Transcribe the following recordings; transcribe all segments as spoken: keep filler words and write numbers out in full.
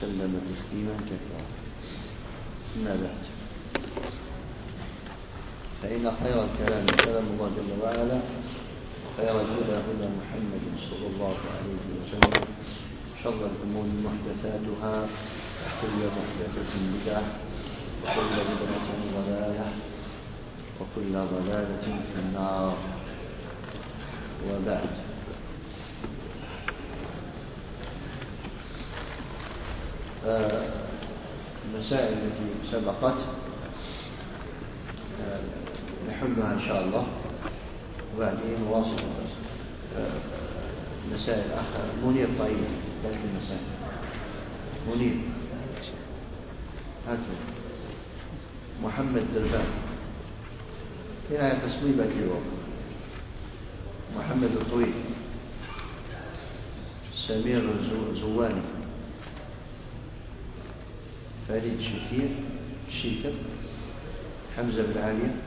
وسلم تسليما كثيرا. أما بعد، فإن خير الكلام كلام الله جل وعلا، خير الهدى هدى محمد صلى الله عليه وسلم، شر الأمور محدثاتها، كل محدثة بدعة، وكل بدعة ضلالة، وكل ضلالة في النار. وبعد، المسائل التي سبقت نحلها إن شاء الله، وبعدين نواصل مسائل آخر. منير طيب ذلك المسائل. منير هاتوا. محمد دربان هنا تصويبة اليوم. محمد الطويل، سمير زواني، فريد شكير شيكر، حمزة بن عالية،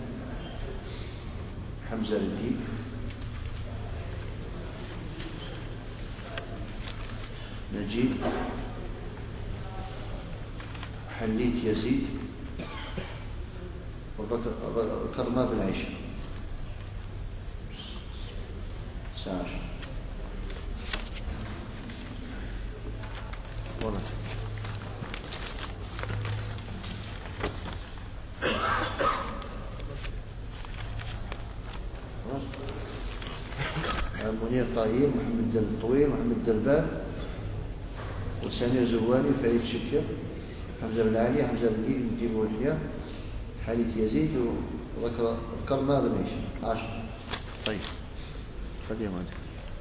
حمزة الدين، نجيب، حليت يزيد، وكرماء بن عيشة. الساعة عشر ورد. منير طاهير، محمد الطويل، محمد دربان، وسمير زواني، فريد شكر، حمزة بن علي، حمزة بن جيل، نجيب ويحيى، حليت يزيد، وذكر كرماء بن عيشة. عشر. طيب خليها معك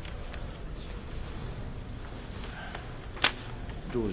دوز.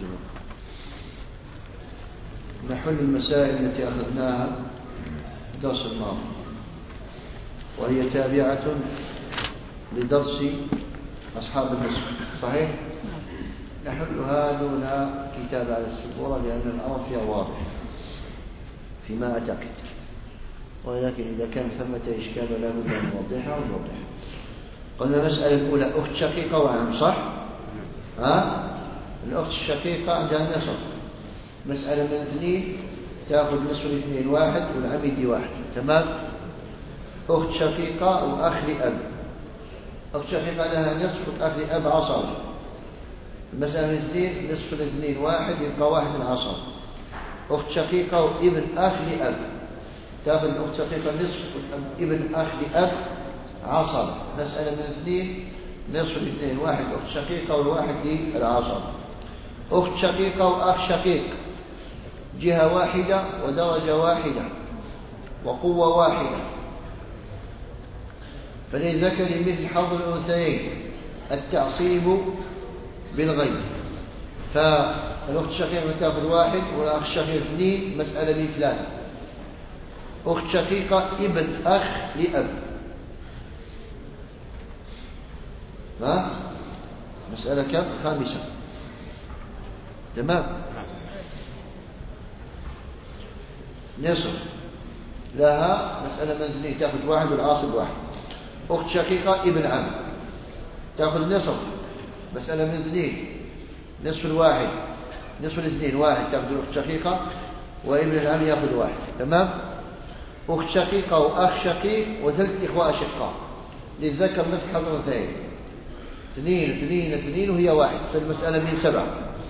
نحل المسائل التي أخذناها درس الماضي، وهي تابعة لدرس أصحاب النصف. صحيح؟ نحلها دون كتاب على السبورة، لأن الأمر فيها واضح فيما أعتقد، ولكن إذا كان ثمة إشكال ولا بد أن نوضحها ونوضحها. قلنا المسألة الأولى أخت شقيقة وعم، صح؟ ها؟ الأخت الشقيقة عندها نصف. مسألة من اثنين تأخذ نصف الاثنين واحد، والعم يدي واحد. تمام؟ أخت شقيقة وأخ لأب. أخت شقيقة لها نصف، والأخ لأب عصر. المسألة من اثنين نصف الاثنين واحد، يبقى واحد العصر. أخت شقيقة وابن أخ لأب، تأخذ الأخت شقيقة نصف، ابن أخ لأب عصر. مسألة من اثنين نصف الاثنين واحد، أخت شقيقة والواحد للعصر. أخت شقيقة وأخ شقيق، جهة واحدة ودرجة واحدة وقوة واحدة، فللذكر مثل حظ الأنثيين، التعصيب بالغيب. فالأخت الشقيقة تأخذ واحد، والأخ الشقيق اثنين، مسألة من ثلاثة. أخت شقيقة ابن أخ لأب، ها؟ مسألة كم؟ خامسة. تمام؟ نصف لها مسألة من اثنين، تأخذ واحد والعاصب واحد. أخت شقيقة ابن عم تأخذ نصف، مسألة من اثنين، نصف الواحد، نصف الاثنين واحد، تأخذ الأخت شقيقة، وابن العم يأخذ واحد. تمام؟ أخت شقيقة وأخ شقيق وثلاث إخوة أشقاء، للذكر مثل حظ الأنثيين، اثنين اثنين اثنين وهي واحد، تصير المسألة من سبعة.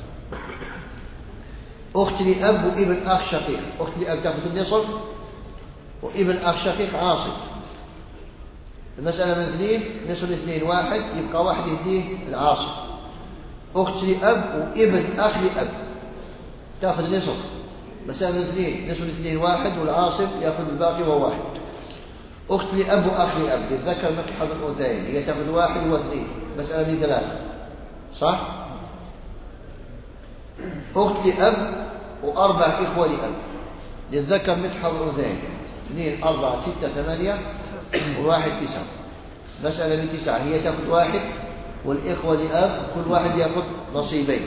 أخت لأب وابن أخ شقيق، أخت لأب تأخذ النصف، وابن أخ شقيق عاصب. المسألة من اثنين، نصف الاثنين واحد، يبقى واحد يهديه العاصب. أخت لأب وابن أخ لأب تأخذ نصف، مسألة من اثنين، نصف الاثنين واحد، والعاصب يأخذ الباقي وهو واحد. أخت لأب وأخ لأب، للذكر مثل حظ الأنثيين، هي تأخذ واحد واثنين، مسألة من ثلاثة. صح؟ أخت لأب وأربع إخوة لأب، للذكر مثل حظ الأنثيين، اثنين أربعة ستة ثمانية وواحد تسعة، مسألة من تسعة، هي تأخذ واحد، والإخوة لأب كل واحد يأخذ نصيبين.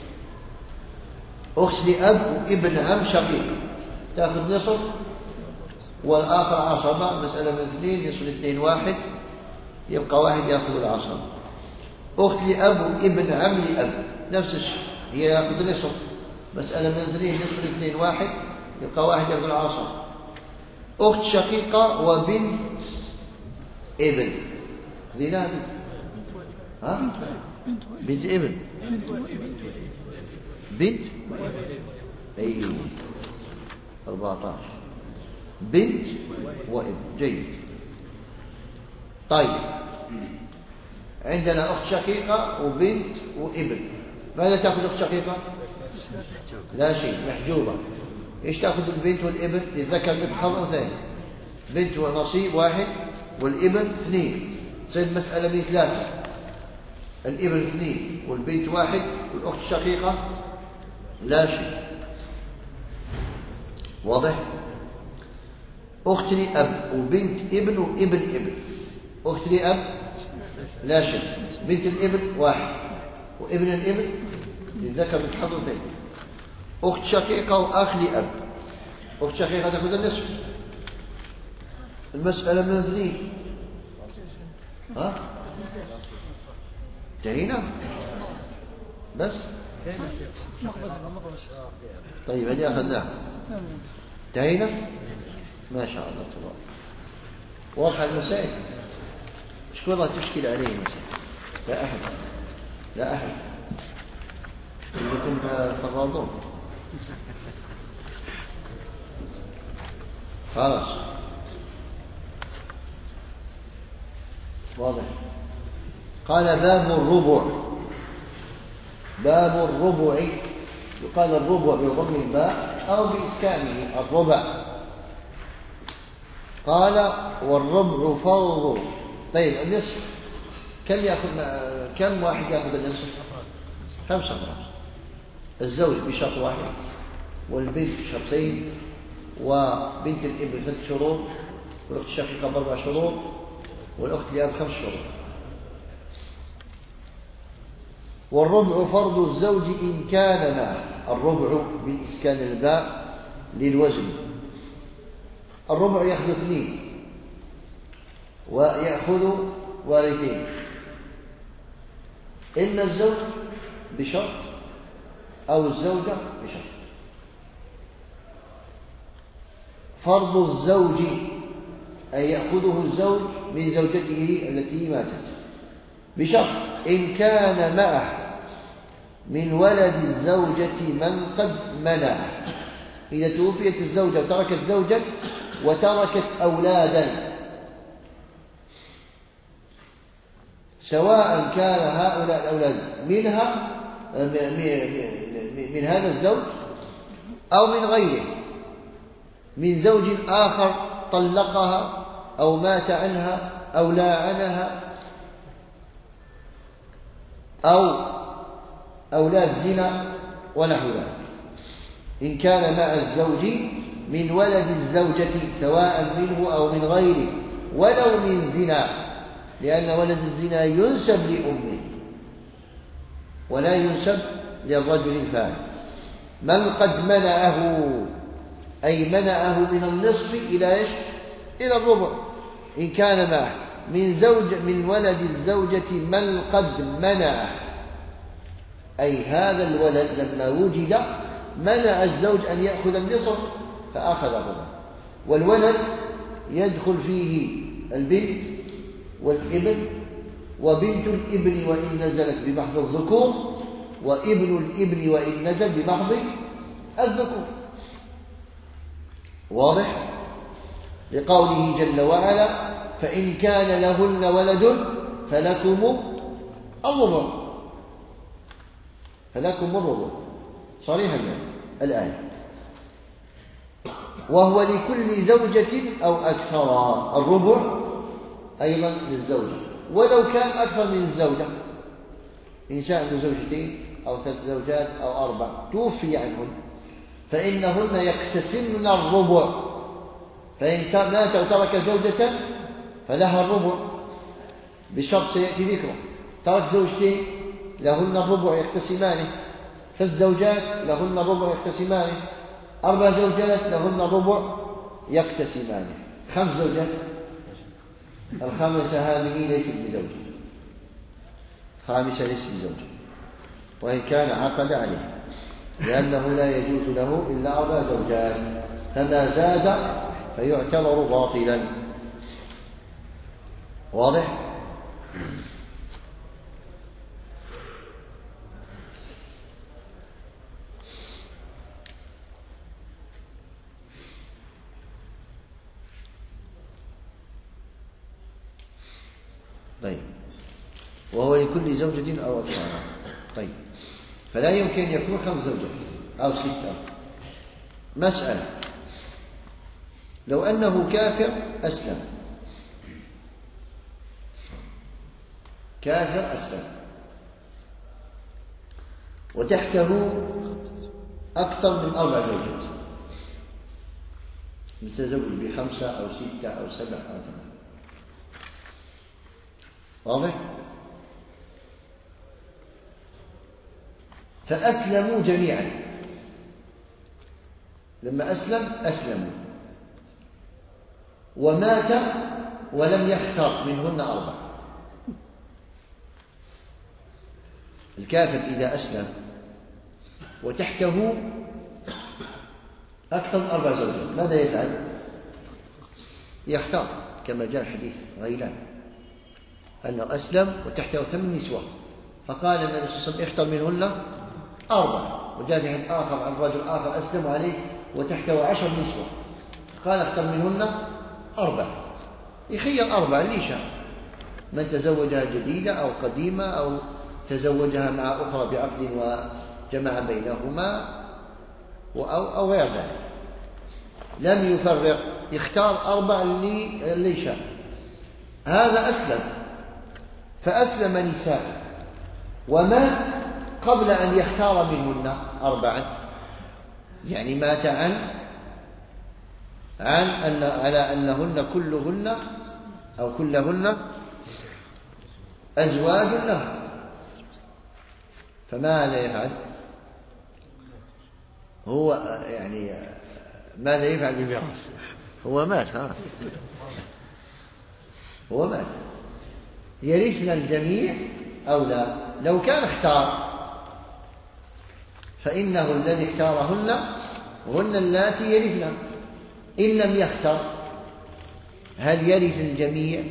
أخت لأب وابن عم شقيق تأخذ نصف، والآخر عصبة، مسألة من اثنين، نصف الاثنين واحد، يبقى واحد يأخذ العصبة. أخت لأب وابن عم لأب نفس الشيء، هي يأخذ نصف، مسألة من اثنين نصف الاثنين واحد، يبقى واحد يأخذ العصر. أخت شقيقة وبنت ابن، هذه ها؟ بنت ابن، بنت أي أربعة عشر، بنت وابن. جيد. طيب عندنا أخت شقيقة وبنت وابن، ماذا تأخذ أخت شقيقة؟ لا شيء، محجوبة. إيش تأخذ البنت والابن؟ للذكر مثل حظ الأنثيين، بنت ونصيب واحد والابن اثنين، تصير المسألة من ثلاثة، الابن اثنين والبنت واحد والأخت الشقيقة لا شيء. واضح؟ أخت لأب وبنت ابن وابن ابن، أخت لأب لا شيء، بنت الابن واحد وابن الابن للذكر مثل حظ الأنثيين. أخت شقيقة وأخ لأب، أخت شقيقة تأخذ النصف، المسألة من اثنين. ها؟ انتهينا؟ بس؟ طيب هذه أخذناها، انتهينا؟ ما شاء الله تبارك. واضحة المسائل؟ شكون الله تشكل عليه المسائل؟ لا أحد، لا أحد لكم تغاضون. خلاص واضح. قال باب الربع. باب الربع، يقال الربع بضم الباء أو بإسكانه الربع. قال والربع فرض. طيب النصف كم يأخذ؟ كم واحد يأخذ النصف؟ خمسة مرات. الزوج بشرط واحد، والبنت بشرطين، وبنت الابن ثلاث شروط، والأخت الشقيقة بأربع شروط، والأخت لأب خمس شروط. والربع فرض الزوج إن كان معه. الربع بإسكان الباء للوزن. الربع يأخذ اثنين ويأخذ وارثين، إما الزوج بشرط أو الزوجة بشرط. فرض الزوج أن يأخذه الزوج من زوجته التي ماتت بشرط إن كان معه من ولد الزوجة من قد منعه. إذا توفيت الزوجة وتركت زوجا وتركت أولادا، سواء كان هؤلاء الأولاد منها من هذا الزوج أو من غيره، من زوج آخر طلقها أو مات عنها أو لاعنها، أو أولاد زنا ونحو ذلك. إن كان مع الزوج من ولد الزوجة سواء منه أو من غيره ولو من زنا، لأن ولد الزنا ينسب لأمه ولا ينسب للرجل الفاعل. من قد منعه أي منعه من النصف إلى إيش؟ إلى الربع. إن كان معه من زوج من ولد الزوجة من قد منعه، أي هذا الولد لما وجد منع الزوج أن يأخذ النصف فأخذ الربع. والولد يدخل فيه البنت والابن، وبنت الابن وإن نزلت بمحض الذكور، وابن الابن وإن نزل بمحض الذكور. واضح؟ لقوله جل وعلا فإن كان لهن ولد فلكم الربع، فلكم الربع صريحا الآية. وهو لكل زوجة أو أكثر. الربع أيضا للزوجة ولو كان أكثر من الزوجة. إنسان عنده زوجتين أو ثلاث زوجات أو أربع توفي عنهن فإنهن يقتسمن الربع. فإن مات وترك زوجة فلها الربع بشرط سيأتي ذكره. ترك زوجتين لهن الربع يقتسمانه، ثلاث زوجات لهن الربع يقتسمانه، أربع زوجات لهن الربع يقتسمانه، خمس زوجات الخامسة هذه ليست بزوجة، الخامسة ليست بزوجة وإن كان عقد عليه. لأنه لا يجوز له إلا أربع زوجات، فما زاد فيعتبر باطلا. واضح؟ طيب. وهو لكل زوجة أو أكثر. طيب. فلا يمكن أن يكون خمس زوجات أو ستة. مسألة: لو أنه كافر أسلم، كافر أسلم وتحته أكثر من أربع زوجات، متزوج بخمسة أو ستة أو سبع أو ثمان. واضح؟ فأسلموا جميعا. لما أسلم أسلموا، ومات ولم يختار منهن أربع. الكافر إذا أسلم وتحته أكثر من أربع زوجات ماذا يفعل؟ يختار، كما جاء الحديث غيلان أنه أسلم وتحته ثمان نسوة، فقال النبي صلى الله عليه وسلم: اختر منهن أربع. وجاء في حديث آخر عن رجل آخر أسلم عليه وتحته عشر نسوة، قال: اختر منهن أربع. يخير أربع اللي شاء، من تزوجها جديدة أو قديمة أو تزوجها مع أخرى بعقد وجمع بينهما أو أو غير ذلك، لم يفرق، يختار أربع اللي اللي شاء. هذا أسلم، فأسلم نساء ومات قبل أن يختار منهن أربعا، يعني مات عن عن أن على أنهن كلهن أو كلهن أزواج له. فماذا يفعل؟ هو يعني ماذا يفعل بالميراث؟ هو مات، ها هو مات. يرثنا الجميع أو لا؟ لو كان اختار فإنه الذي اختارهن هن اللاتي يرثن. إن لم يختر هل يرث الجميع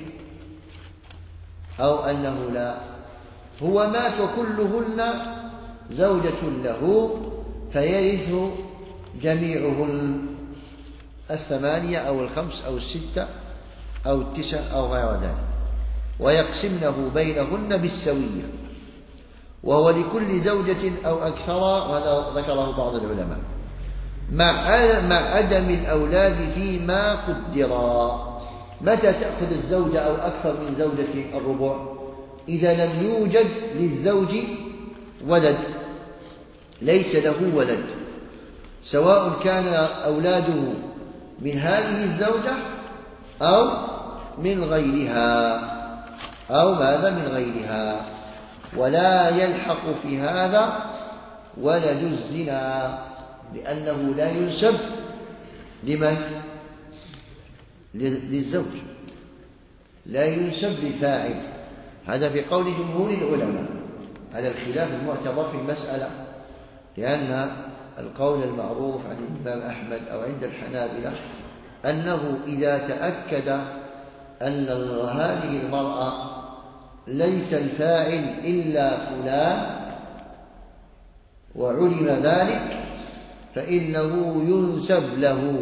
أو أنه لا؟ هو مات وكلهن زوجة له فيرث جميعهن، الثمانية أو الخمس أو الستة أو التسع أو غير ذلك، ويقسمنه بينهن بالسوية، وهو لكل زوجة أو أكثر، وهذا ذكره بعض العلماء، مع عدم الأولاد فيما قدرا. متى تأخذ الزوجة أو أكثر من زوجة الربع؟ إذا لم يوجد للزوج ولد، ليس له ولد، سواء كان أولاده من هذه الزوجة أو من غيرها أو ماذا من غيرها، ولا يلحق في هذا ولد الزنا، لأنه لا ينسب لمن؟ للزوج، لا ينسب للفاعل. هذا في قول جمهور العلماء على الخلاف المعتبر في المسألة، لأن القول المعروف عن الإمام أحمد أو عند الحنابلة أنه إذا تأكد أن هذه المرأة ليس الفاعل إلا فلان وعلم ذلك فإنه ينسب له،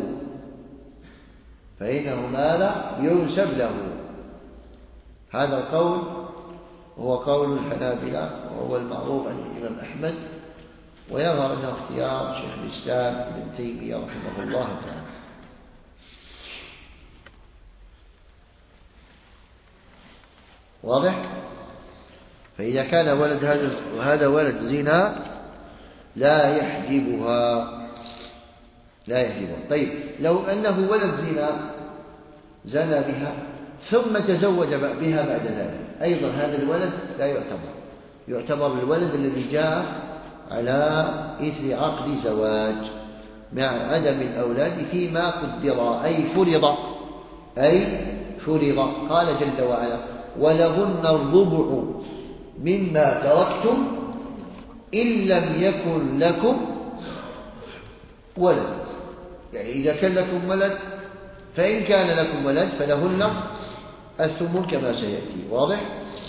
فإنه ماذا؟ ينسب له. هذا القول هو قول الحنابلة وهو المعروف عن الإمام أحمد، ويظهر أنه اختيار شيخ الإسلام ابن تيمية رحمه الله تعالى. واضح؟ فإذا كان ولد هذا وهذا ولد زنا لا يحجبها، لا يحجبها. طيب لو أنه ولد زنا زنى بها ثم تزوج بها بعد ذلك، أيضا هذا الولد لا يعتبر، يعتبر الولد الذي جاء على إثر عقد زواج مع عدم الأولاد فيما قدر، أي فرض، أي فرض. قال جل وعلا: ولهن الربع مما تركتم إن لم يكن لكم ولد، يعني إذا كان لكم ولد فإن كان لكم ولد فلهن الثمن كما سيأتي. واضح؟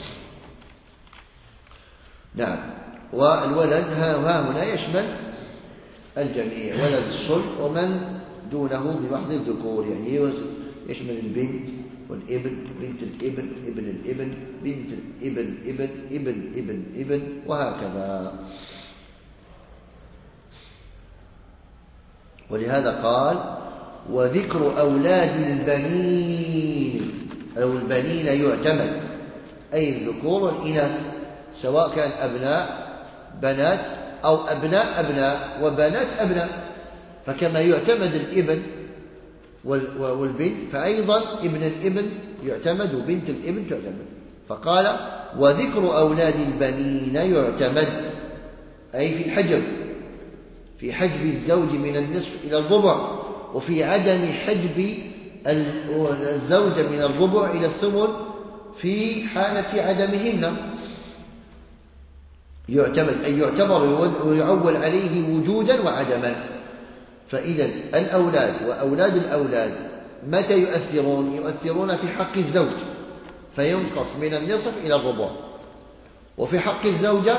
نعم. والولد ها هنا يشمل الجميع، ولد الصلب ومن دونه بمحض الذكور، يعني يشمل البنت والابن، بنت الابن، ابن الابن، بنت الابن، ابن ابن ابن ابن وهكذا. ولهذا قال وذكر أولاد البنين أو البنين يعتمد، أي الذكور والإناث، سواء كان أبناء بنات أو أبناء أبناء وبنات أبناء. فكما يعتمد الابن والبنت فأيضا ابن الابن يعتمد وبنت الابن تعتمد. فقال وذكر أولاد البنين يعتمد، أي في الحجب، في حجب الزوج من النصف إلى الربع، وفي عدم حجب الزوجة من الربع إلى الثمن في حالة عدمهن. يعتمد أي يعتبر ويعول عليه وجودا وعدما. فإذا الأولاد وأولاد الأولاد متى يؤثرون؟ يؤثرون في حق الزوج فينقص من النصف إلى الربع، وفي حق الزوجة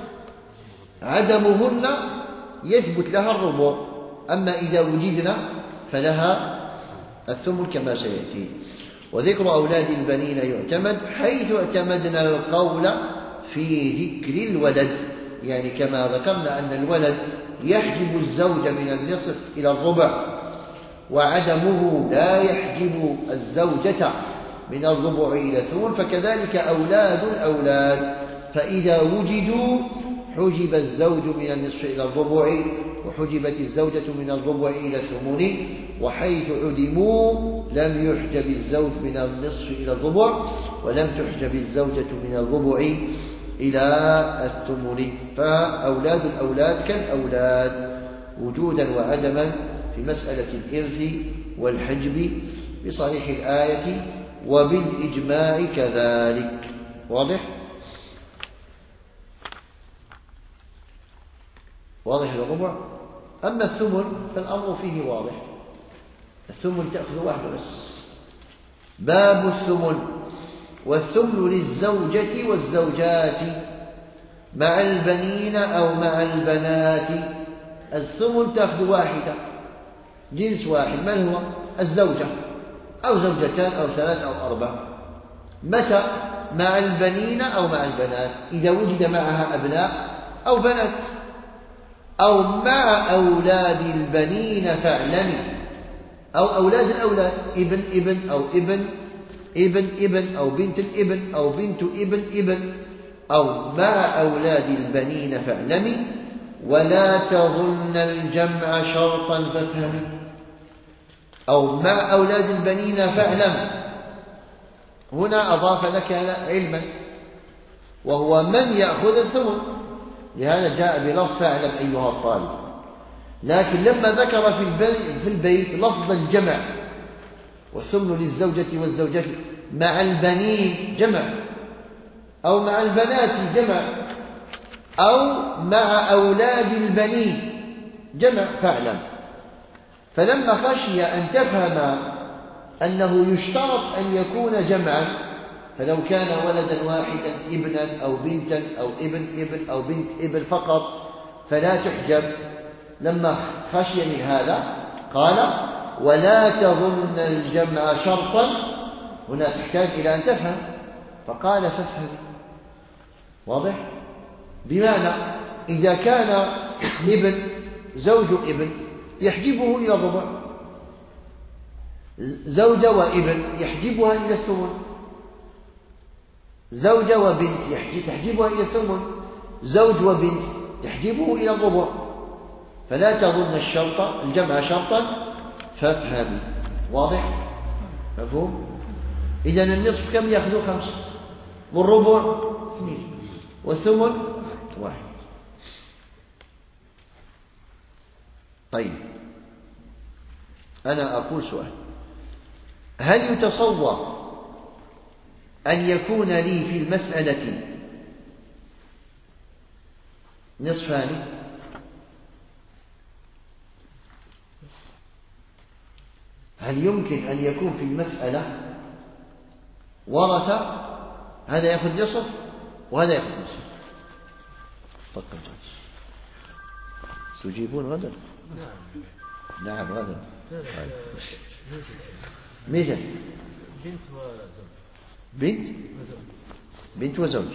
عدمهن يثبت لها الربع، أما إذا وجدنا فلها الثمن كما سيأتي. وذكر أولاد البنين يعتمد حيث اعتمدنا القول في ذكر الولد، يعني كما ذكرنا أن الولد يحجب الزوج من النصف إلى الربع، وعدمه لا يحجب الزوجة من الربع إلى الثمن، فكذلك أولاد الأولاد فإذا وجدوا حجب الزوج من النصف إلى الربع، وحجبت الزوجة من الربع إلى الثمن، وحيث عدموا لم يحجب الزوج من النصف إلى الربع، ولم تحجب الزوجة من الربع إلى الثمن. فأولاد الأولاد كالأولاد وجودا وعدما في مسألة الإرث والحجب بصريح الآية وبالإجماع كذلك. واضح؟ واضح الربع. أما الثمن فالأمر فيه واضح، الثمن تأخذ واحدة بس. باب الثمن. والثمن للزوجة والزوجات مع البنين أو مع البنات. الثمن تأخذ واحدة، جنس واحد، من هو؟ الزوجة أو زوجتان أو ثلاث أو أربع. متى؟ مع البنين أو مع البنات، إذا وجد معها أبناء أو بنات، أو مع أولاد البنين فاعلمي، أو أولاد الأولاد، ابن ابن أو ابن ابن ابن أو بنت الابن أو بنت ابن ابن، أو مع أولاد البنين فاعلمي ولا تظن الجمع شرطا فافهمي. أو مع أولاد البنين فاعلم، هنا أضاف لك علما وهو من يأخذ الثمن، لهذا جاء بلفظ فاعلم أيها الطالب. لكن لما ذكر في البيت لفظ الجمع، والثمن للزوجة والزوجات مع البنين جمع، أو مع البنات جمع، أو مع أولاد البنين جمع، فاعلم. فلما خشي أن تفهم أنه يشترط أن يكون جمعا، فلو كان ولدا واحدا ابنا أو بنتا أو ابن ابن أو بنت ابن فقط فلا تحجب، لما خشي من هذا قال ولا تظن الجمع شرطا. هنا تحتاج إلى أن تفهم، فقال فافهم. واضح؟ بمعنى إذا كان ابن زوج ابن يحجبه إلى الربع، زوجة وابن يحجبها إلى الثمن، زوجة وبنت تحجبها إلى الثمن، زوج وبنت تحجبه إلى الربع. فلا تظن الشرط الجمع شرطا فافهم. واضح؟ مفهوم؟ إذن النصف كم يأخذ؟ خمسة، والربع اثنين، والثمن واحد. طيب، أنا أقول سؤال: هل يتصور أن يكون لي في المسألة نصفان؟ هل يمكن أن يكون في المسألة ورث هذا يأخذ نصف وهذا يأخذ نصف؟ فقط جالس تجيبون غدا؟ نعم غدا. مثل بنت وزوج. بنت بنت وزوج.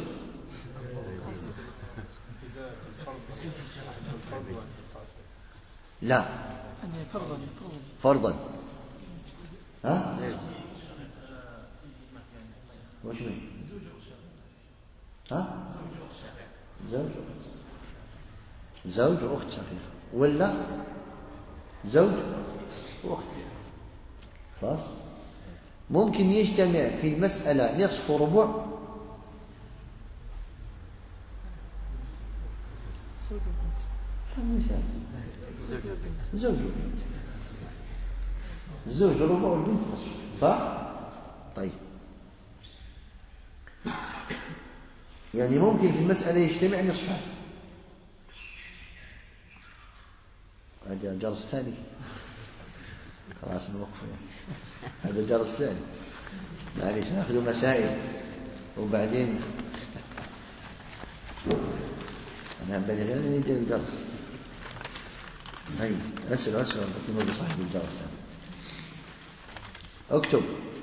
لا فرضا فرضا. ها وش مين؟ ها زوج زوج وأخت شقيقة ولا زوج وأخت. خلاص ممكن يجتمع في المسألة نصف وربع زوج وبنت الزوج ربع والبنت نصف صح؟ طيب يعني ممكن في المسألة يجتمع نصفان. هذا الجرس الثاني خلاص نوقف يعني. هذا الجرس الثاني معليش ناخذ مسائل وبعدين أنا بدل أن يدير الجرس. هاي أسأل أسأل بكون صاحب الجرس. اكتب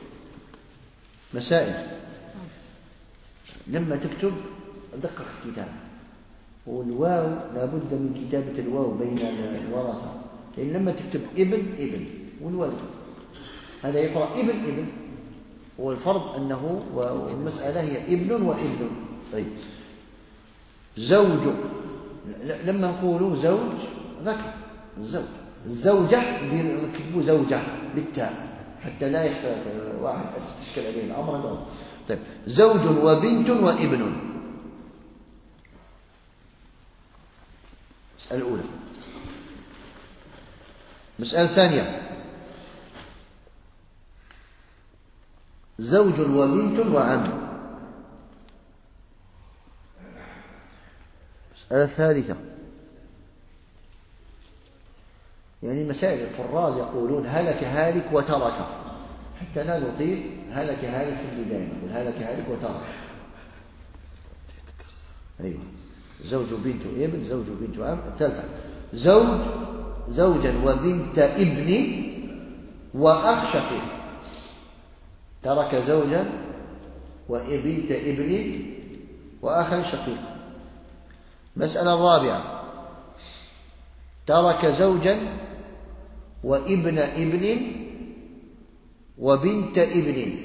مسائل لما تكتب دقق الكتاب. والواو لابد من كتابة الواو بين الورثة لأن لما تكتب ابن ابن والولد هذا يقرأ ابن ابن والفرض أنه والمسألة هي ابن وابن. طيب زوج لما نقول زوج ذكر الزوج الزوجة كتبوا زوجة بالتاء حتى لا يختلف واحد استشكل عليه الأمر هذا. طيب زوج وبنت وابن. المسألة الأولى. المسألة الثانية زوج وبنت وعم. المسألة الثالثة يعني مسائل الفراز يقولون هلك هالك وترك حتى لا نطيل هلك هالك في البداية نقول هلك هالك وترك. أيوة زوج وبنت ابن زوج وبنت عم. الثالثة زوج زوجا وبنت ابن وأخ شقيق. ترك زوجا وبنت ابن وأخا شقيق. مسألة الرابعة ترك زوجا وابن ابن وبنت ابن.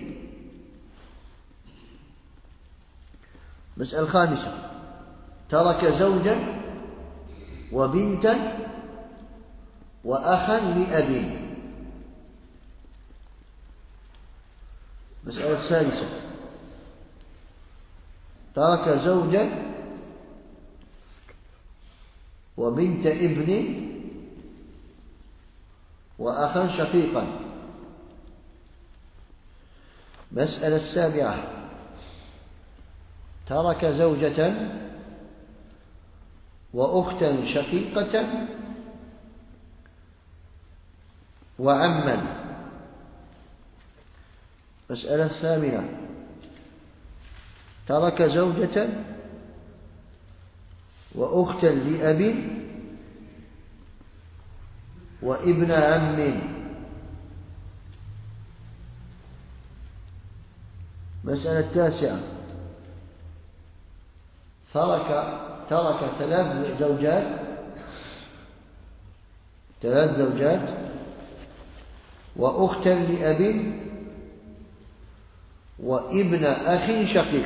مسألة الخامسة ترك زوجا وبنتا وأخا لأب. مسألة السادسة ترك زوجا وبنت ابن وأخا شقيقا. مسألة السابعة ترك زوجة وأختا شقيقة وعما. مسألة الثامنة ترك زوجة وأختا لأب وابن عم. مسألة التاسعة ترك ترك ثلاث زوجات ثلاث زوجات وأختا لأب وابن أخ شقيق.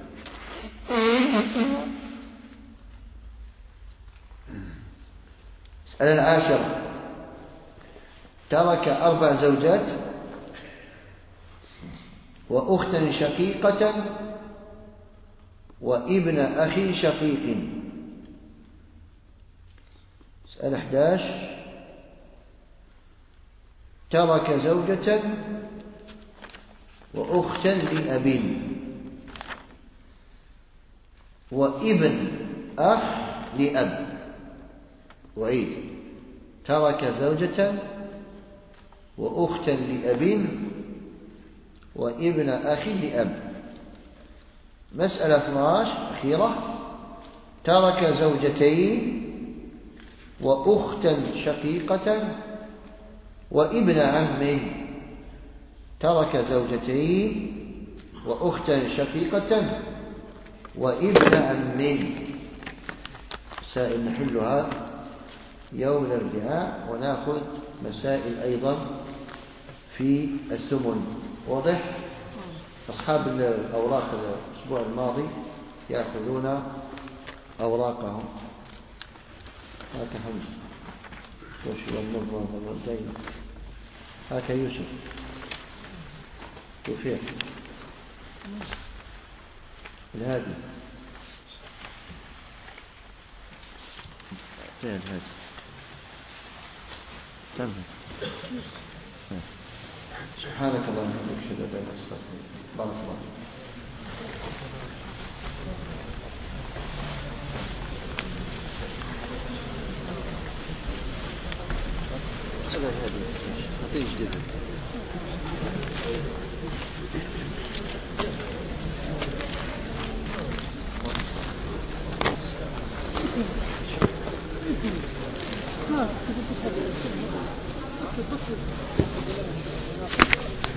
المسألة العاشرة ترك أربع زوجات وأختا شقيقة وابن أخ شقيق. مسألة أحد عشر ترك زوجة وأختا لأب وابن أخ لأب. وعيد ترك زوجة وأختا لأب وابن أخ لأب. مسألة اثنتي عشرة أخيرة: ترك زوجتين وأختا شقيقة وابن عم. ترك زوجتين وأختا شقيقة وابن عم. مسائل نحلها يوم الأربعاء، ونأخذ مسائل أيضا في الثمن. واضح؟ أصحاب الأوراق الأسبوع الماضي يأخذون أوراقهم. هاك حمزة وشو النظر والدين. هاك يوسف توفيق الهادي. طيب الهادي تم. سبحانك اللهم وبحمدك أشهد أن لا إله إلا أنت أستغفرك. بارك الله فيك. هذا هذا هذا جديد.